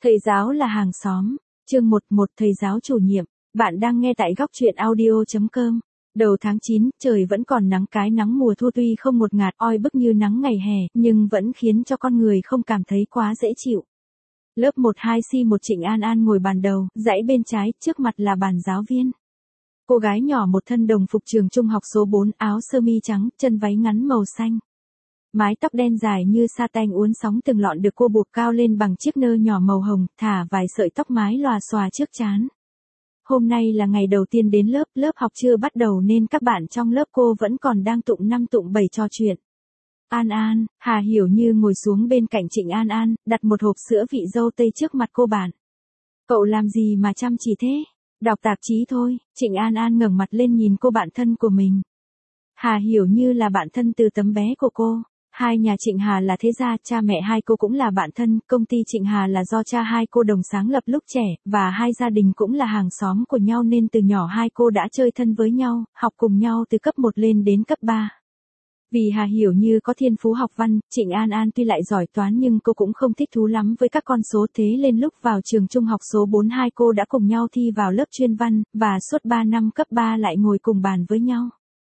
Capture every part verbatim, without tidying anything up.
Thầy giáo là hàng xóm. Chương một một Thầy giáo chủ nhiệm. Bạn đang nghe tại góc truyện audio chấm com. Đầu tháng chín, trời vẫn còn nắng, cái nắng mùa thu tuy không ngột ngạt oi bức như nắng ngày hè, nhưng vẫn khiến cho con người không cảm thấy quá dễ chịu. Lớp một hai C một Trịnh An An ngồi bàn đầu, dãy bên trái, trước mặt là bàn giáo viên. Cô gái nhỏ một thân đồng phục trường trung học số bốn, áo sơ mi trắng, chân váy ngắn màu xanh. Mái tóc đen dài như sa tanh uốn sóng từng lọn được cô buộc cao lên bằng chiếc nơ nhỏ màu hồng, thả vài sợi tóc mái lòa xòa trước trán. Hôm nay là ngày đầu tiên đến lớp, lớp học chưa bắt đầu nên các bạn trong lớp cô vẫn còn đang tụng năm tụng bảy trò chuyện. An An, Hà Hiểu Như ngồi xuống bên cạnh Trịnh An An, đặt một hộp sữa vị dâu tây trước mặt cô bạn. Cậu làm gì mà chăm chỉ thế? Đọc tạp chí thôi. Trịnh An An ngẩng mặt lên nhìn cô bạn thân của mình. Hà Hiểu Như là bạn thân từ tấm bé của cô. Hai nhà Trịnh Hà là thế gia, cha mẹ hai cô cũng là bạn thân, công ty Trịnh Hà là do cha hai cô đồng sáng lập lúc trẻ, và hai gia đình cũng là hàng xóm của nhau nên từ nhỏ hai cô đã chơi thân với nhau, học cùng nhau từ cấp một lên đến cấp ba. Vì Hà Hiểu Như có thiên phú học văn, Trịnh An An tuy lại giỏi toán nhưng cô cũng không thích thú lắm với các con số, thế nên lúc vào trường trung học số bốn hai cô đã cùng nhau thi vào lớp chuyên văn, và suốt ba năm cấp ba lại ngồi cùng bàn với nhau.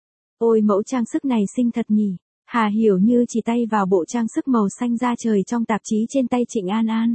Ôi mẫu trang sức này xinh thật nhỉ. Hà Hiểu Như chỉ tay vào bộ trang sức màu xanh da trời trong tạp chí trên tay Trịnh An An.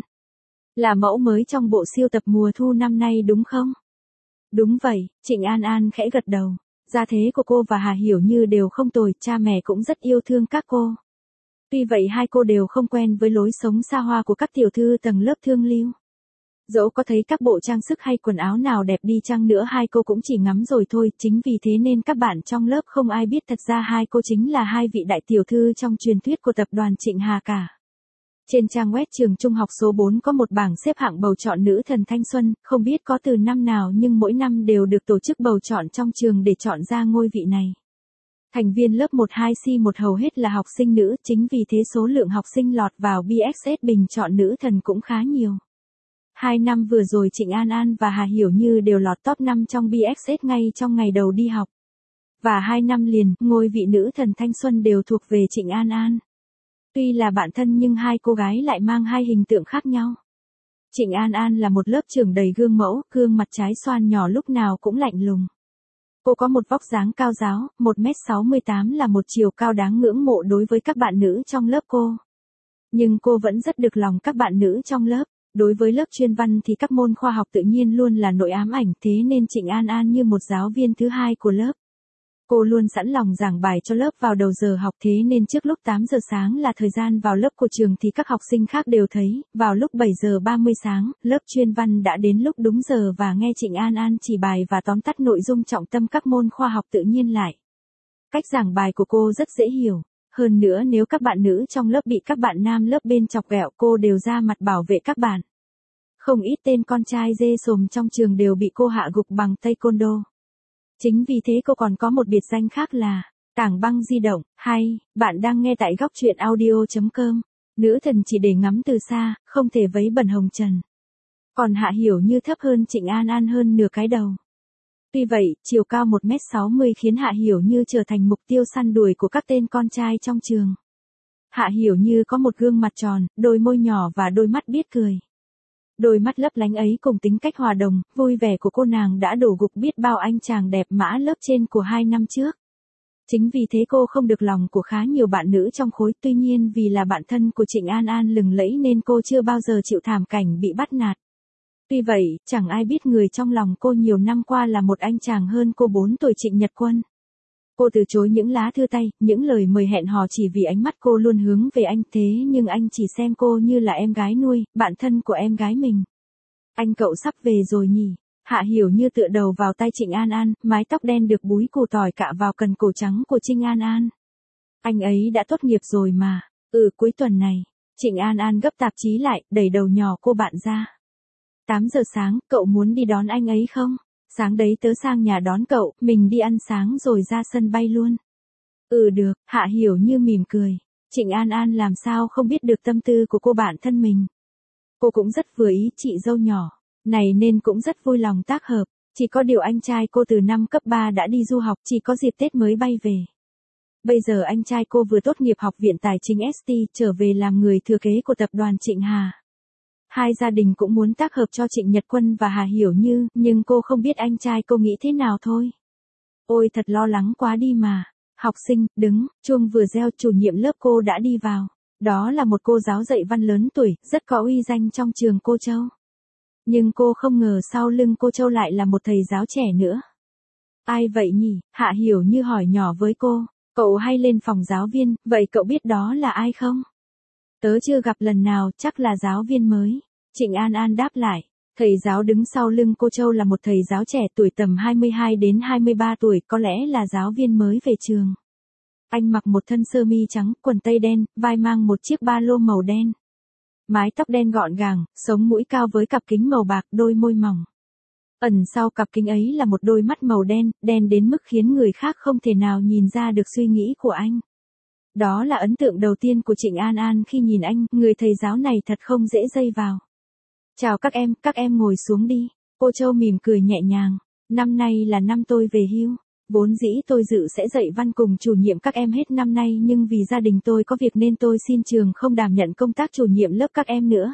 Là mẫu mới trong bộ siêu tập mùa thu năm nay đúng không? Đúng vậy, Trịnh An An khẽ gật đầu. Gia thế của cô và Hà Hiểu Như đều không tồi, cha mẹ cũng rất yêu thương các cô. Tuy vậy hai cô đều không quen với lối sống xa hoa của các tiểu thư tầng lớp thương lưu. Dẫu có thấy các bộ trang sức hay quần áo nào đẹp đi chăng nữa hai cô cũng chỉ ngắm rồi thôi, chính vì thế nên các bạn trong lớp không ai biết thật ra hai cô chính là hai vị đại tiểu thư trong truyền thuyết của tập đoàn Trịnh Hà cả. Trên trang web trường trung học số bốn có một bảng xếp hạng bầu chọn nữ thần thanh xuân, không biết có từ năm nào nhưng mỗi năm đều được tổ chức bầu chọn trong trường để chọn ra ngôi vị này. Thành viên lớp một hai C một hầu hết là học sinh nữ, chính vì thế số lượng học sinh lọt vào bê ét ét bình chọn nữ thần cũng khá nhiều. Hai năm vừa rồi Trịnh An An và Hà Hiểu Như đều lọt top năm trong bê ét ét ngay trong ngày đầu đi học. Và hai năm liền, ngôi vị nữ thần thanh xuân đều thuộc về Trịnh An An. Tuy là bạn thân nhưng hai cô gái lại mang hai hình tượng khác nhau. Trịnh An An là một lớp trưởng đầy gương mẫu, gương mặt trái xoan nhỏ lúc nào cũng lạnh lùng. Cô có một vóc dáng cao ráo, một mét sáu mươi tám là một chiều cao đáng ngưỡng mộ đối với các bạn nữ trong lớp cô. Nhưng cô vẫn rất được lòng các bạn nữ trong lớp. Đối với lớp chuyên văn thì các môn khoa học tự nhiên luôn là nỗi ám ảnh, thế nên Trịnh An An như một giáo viên thứ hai của lớp. Cô luôn sẵn lòng giảng bài cho lớp vào đầu giờ học, thế nên trước lúc tám giờ sáng là thời gian vào lớp của trường thì các học sinh khác đều thấy, vào lúc bảy giờ ba mươi sáng, lớp chuyên văn đã đến lúc đúng giờ và nghe Trịnh An An chỉ bài và tóm tắt nội dung trọng tâm các môn khoa học tự nhiên lại. Cách giảng bài của cô rất dễ hiểu. Hơn nữa nếu các bạn nữ trong lớp bị các bạn nam lớp bên chọc ghẹo cô đều ra mặt bảo vệ các bạn. Không ít tên con trai dê sồm trong trường đều bị cô hạ gục bằng taekwondo. Chính vì thế cô còn có một biệt danh khác là tảng băng di động. Hay, bạn đang nghe tại góc truyện audio chấm com. Nữ thần chỉ để ngắm từ xa, không thể vấy bẩn hồng trần. Còn Hạ Hiểu Như thấp hơn Trịnh An An hơn nửa cái đầu. Tuy vậy, chiều cao một mét sáu mươi khiến Hạ Hiểu Như trở thành mục tiêu săn đuổi của các tên con trai trong trường. Hạ Hiểu Như có một gương mặt tròn, đôi môi nhỏ và đôi mắt biết cười. Đôi mắt lấp lánh ấy cùng tính cách hòa đồng, vui vẻ của cô nàng đã đổ gục biết bao anh chàng đẹp mã lớp trên của hai năm trước. Chính vì thế cô không được lòng của khá nhiều bạn nữ trong khối, tuy nhiên vì là bạn thân của Trịnh An An lừng lẫy nên cô chưa bao giờ chịu thảm cảnh bị bắt nạt. Tuy vậy, chẳng ai biết người trong lòng cô nhiều năm qua là một anh chàng hơn cô bốn tuổi Trịnh Nhật Quân. Cô từ chối những lá thư tay, những lời mời hẹn hò chỉ vì ánh mắt cô luôn hướng về anh, thế nhưng anh chỉ xem cô như là em gái nuôi, bạn thân của em gái mình. Anh cậu sắp về rồi nhỉ? Hạ Hiểu Như tựa đầu vào tay Trịnh An An, mái tóc đen được búi củ tỏi cạ vào cần cổ trắng của Trịnh An An. Anh ấy đã tốt nghiệp rồi mà. Ừ, cuối tuần này. Trịnh An An gấp tạp chí lại, đẩy đầu nhỏ cô bạn ra. tám giờ sáng, cậu muốn đi đón anh ấy không? Sáng đấy tớ sang nhà đón cậu, mình đi ăn sáng rồi ra sân bay luôn. Ừ được, Hạ Hiểu Như mỉm cười. Trịnh An An làm sao không biết được tâm tư của cô bạn thân mình. Cô cũng rất vừa ý chị dâu nhỏ này nên cũng rất vui lòng tác hợp. Chỉ có điều anh trai cô từ năm cấp ba đã đi du học, chỉ có dịp Tết mới bay về. Bây giờ anh trai cô vừa tốt nghiệp học viện tài chính ét tê trở về làm người thừa kế của tập đoàn Trịnh Hà. Hai gia đình cũng muốn tác hợp cho Trịnh Nhật Quân và Hà Hiểu Như, nhưng cô không biết anh trai cô nghĩ thế nào thôi. Ôi thật lo lắng quá đi mà. Học sinh, đứng, chuông vừa reo, chủ nhiệm lớp cô đã đi vào. Đó là một cô giáo dạy văn lớn tuổi, rất có uy danh trong trường cô Châu. Nhưng cô không ngờ sau lưng cô Châu lại là một thầy giáo trẻ nữa. Ai vậy nhỉ? Hạ Hiểu Như hỏi nhỏ với cô. Cậu hay lên phòng giáo viên, vậy cậu biết đó là ai không? Tớ chưa gặp lần nào, chắc là giáo viên mới. Trịnh An An đáp lại. Thầy giáo đứng sau lưng cô Châu là một thầy giáo trẻ tuổi tầm hai mươi hai đến hai mươi ba tuổi, có lẽ là giáo viên mới về trường. Anh mặc một thân sơ mi trắng, quần tây đen, vai mang một chiếc ba lô màu đen. Mái tóc đen gọn gàng, sống mũi cao với cặp kính màu bạc, đôi môi mỏng. Ẩn sau cặp kính ấy là một đôi mắt màu đen, đen đến mức khiến người khác không thể nào nhìn ra được suy nghĩ của anh. Đó là ấn tượng đầu tiên của Trịnh An An khi nhìn anh, người thầy giáo này thật không dễ dây vào. Chào các em, các em ngồi xuống đi. Cô Châu mỉm cười nhẹ nhàng. Năm nay là năm tôi về hưu. Vốn dĩ tôi dự sẽ dạy văn cùng chủ nhiệm các em hết năm nay, nhưng vì gia đình tôi có việc nên tôi xin trường không đảm nhận công tác chủ nhiệm lớp các em nữa.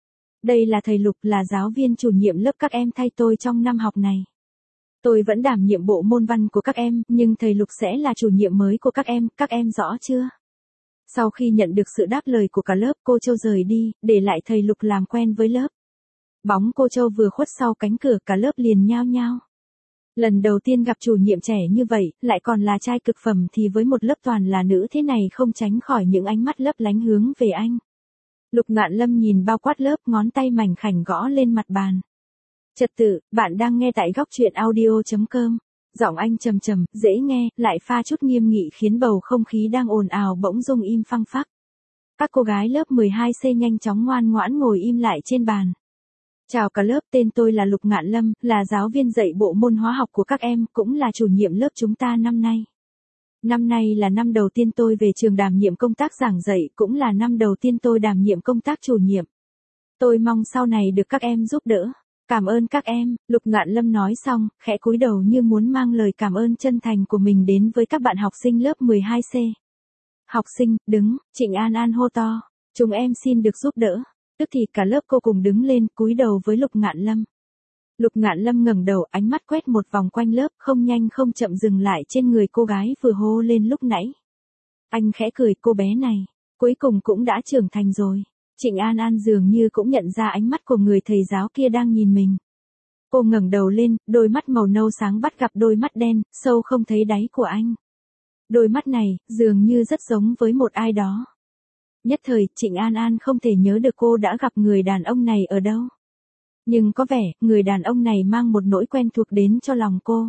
Đây là thầy Lục, là giáo viên chủ nhiệm lớp các em thay tôi trong năm học này. Tôi vẫn đảm nhiệm bộ môn văn của các em, nhưng thầy Lục sẽ là chủ nhiệm mới của các em, các em rõ chưa? Sau khi nhận được sự đáp lời của cả lớp, cô Châu rời đi, để lại thầy Lục làm quen với lớp. Bóng cô Châu vừa khuất sau cánh cửa, cả lớp liền nhao nhao. Lần đầu tiên gặp chủ nhiệm trẻ như vậy, lại còn là trai cực phẩm, thì với một lớp toàn là nữ thế này không tránh khỏi những ánh mắt lấp lánh hướng về anh. Lục Ngạn Lâm nhìn bao quát lớp, ngón tay mảnh khảnh gõ lên mặt bàn. Trật tự, bạn đang nghe tại góc truyện audio chấm com. Giọng anh trầm trầm, dễ nghe, lại pha chút nghiêm nghị khiến bầu không khí đang ồn ào bỗng dưng im phăng phắc. Các cô gái lớp mười hai C nhanh chóng ngoan ngoãn ngồi im lại trên bàn. Chào cả lớp, tên tôi là Lục Ngạn Lâm, là giáo viên dạy bộ môn hóa học của các em, cũng là chủ nhiệm lớp chúng ta năm nay. Năm nay là năm đầu tiên tôi về trường đảm nhiệm công tác giảng dạy, cũng là năm đầu tiên tôi đảm nhiệm công tác chủ nhiệm. Tôi mong sau này được các em giúp đỡ. Cảm ơn các em, Lục Ngạn Lâm nói xong, khẽ cúi đầu như muốn mang lời cảm ơn chân thành của mình đến với các bạn học sinh lớp mười hai C. Học sinh, đứng, Trịnh An An hô to, chúng em xin được giúp đỡ. Tức thì cả lớp cô cùng đứng lên, cúi đầu với Lục Ngạn Lâm. Lục Ngạn Lâm ngẩng đầu, ánh mắt quét một vòng quanh lớp, không nhanh không chậm dừng lại trên người cô gái vừa hô lên lúc nãy. Anh khẽ cười, cô bé này, cuối cùng cũng đã trưởng thành rồi. Trịnh An An dường như cũng nhận ra ánh mắt của người thầy giáo kia đang nhìn mình. Cô ngẩng đầu lên, đôi mắt màu nâu sáng bắt gặp đôi mắt đen, sâu không thấy đáy của anh. Đôi mắt này, dường như rất giống với một ai đó. Nhất thời, Trịnh An An không thể nhớ được cô đã gặp người đàn ông này ở đâu. Nhưng có vẻ, người đàn ông này mang một nỗi quen thuộc đến cho lòng cô.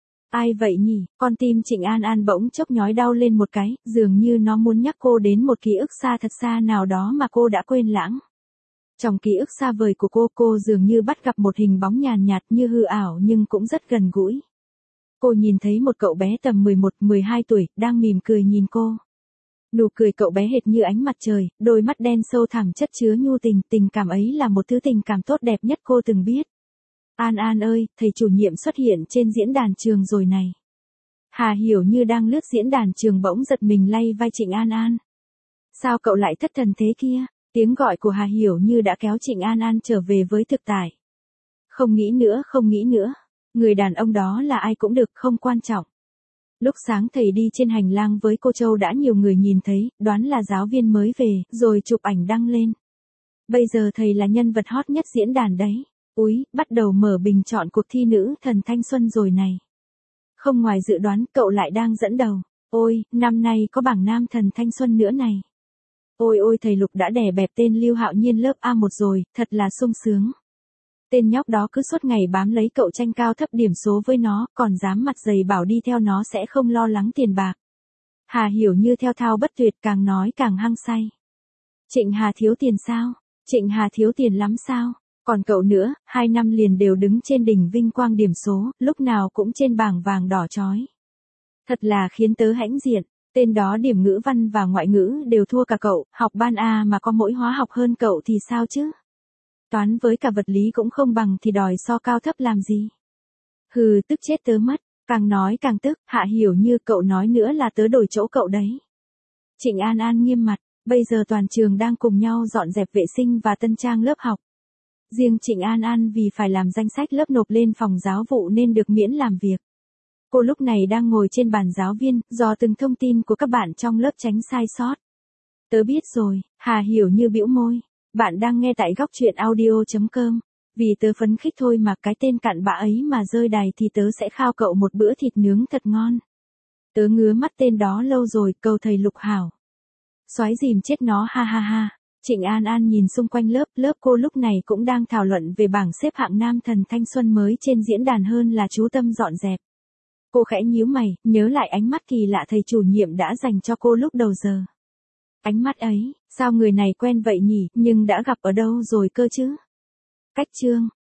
Ai vậy nhỉ? Con tim Trịnh An An bỗng chốc nhói đau lên một cái, dường như nó muốn nhắc cô đến một ký ức xa thật xa nào đó mà cô đã quên lãng. Trong ký ức xa vời của cô, cô dường như bắt gặp một hình bóng nhàn nhạt như hư ảo nhưng cũng rất gần gũi. Cô nhìn thấy một cậu bé tầm mười một mười hai tuổi, đang mỉm cười nhìn cô. Nụ cười cậu bé hệt như ánh mặt trời, đôi mắt đen sâu thẳm chất chứa nhu tình, tình cảm ấy là một thứ tình cảm tốt đẹp nhất cô từng biết. An An ơi, thầy chủ nhiệm xuất hiện trên diễn đàn trường rồi này. Hà Hiểu Như đang lướt diễn đàn trường bỗng giật mình lay vai Trịnh An An. Sao cậu lại thất thần thế kia? Tiếng gọi của Hà Hiểu Như đã kéo Trịnh An An trở về với thực tại. Không nghĩ nữa, không nghĩ nữa. Người đàn ông đó là ai cũng được, không quan trọng. Lúc sáng thầy đi trên hành lang với cô Châu đã nhiều người nhìn thấy, đoán là giáo viên mới về, rồi chụp ảnh đăng lên. Bây giờ thầy là nhân vật hot nhất diễn đàn đấy. Úi, bắt đầu mở bình chọn cuộc thi nữ thần thanh xuân rồi này. Không ngoài dự đoán, cậu lại đang dẫn đầu. Ôi, năm nay có bảng nam thần thanh xuân nữa này. Ôi ôi, thầy Lục đã đè bẹp tên Lưu Hạo Nhiên lớp A một rồi, thật là sung sướng. Tên nhóc đó cứ suốt ngày bám lấy cậu tranh cao thấp điểm số với nó, còn dám mặt dày bảo đi theo nó sẽ không lo lắng tiền bạc. Hà Hiểu Như theo thao bất tuyệt, càng nói càng hăng say. Trịnh Hà thiếu tiền sao? Trịnh Hà thiếu tiền lắm sao? Còn cậu nữa, hai năm liền đều đứng trên đỉnh vinh quang điểm số, lúc nào cũng trên bảng vàng đỏ chói. Thật là khiến tớ hãnh diện, tên đó điểm ngữ văn và ngoại ngữ đều thua cả cậu, học ban A mà có mỗi hóa học hơn cậu thì sao chứ? Toán với cả vật lý cũng không bằng thì đòi so cao thấp làm gì? Hừ, tức chết tớ mất, càng nói càng tức, Hạ Hiểu Như cậu nói nữa là tớ đổi chỗ cậu đấy. Trịnh An An nghiêm mặt, bây giờ toàn trường đang cùng nhau dọn dẹp vệ sinh và tân trang lớp học. Riêng Trịnh An An vì phải làm danh sách lớp nộp lên phòng giáo vụ nên được miễn làm việc. Cô lúc này đang ngồi trên bàn giáo viên, dò từng thông tin của các bạn trong lớp tránh sai sót. Tớ biết rồi, Hà Hiểu Như bĩu môi. Bạn đang nghe tại góc truyện audio chấm com. Vì tớ phấn khích thôi mà cái tên cặn bã ấy mà rơi đài thì tớ sẽ khao cậu một bữa thịt nướng thật ngon. Tớ ngứa mắt tên đó lâu rồi, cầu thầy Lục Hảo. Soái dìm chết nó ha ha ha. Trịnh An An nhìn xung quanh lớp, lớp cô lúc này cũng đang thảo luận về bảng xếp hạng nam thần thanh xuân mới trên diễn đàn hơn là chú tâm dọn dẹp. Cô khẽ nhíu mày, nhớ lại ánh mắt kỳ lạ thầy chủ nhiệm đã dành cho cô lúc đầu giờ. Ánh mắt ấy, sao người này quen vậy nhỉ, nhưng đã gặp ở đâu rồi cơ chứ? Cách chương,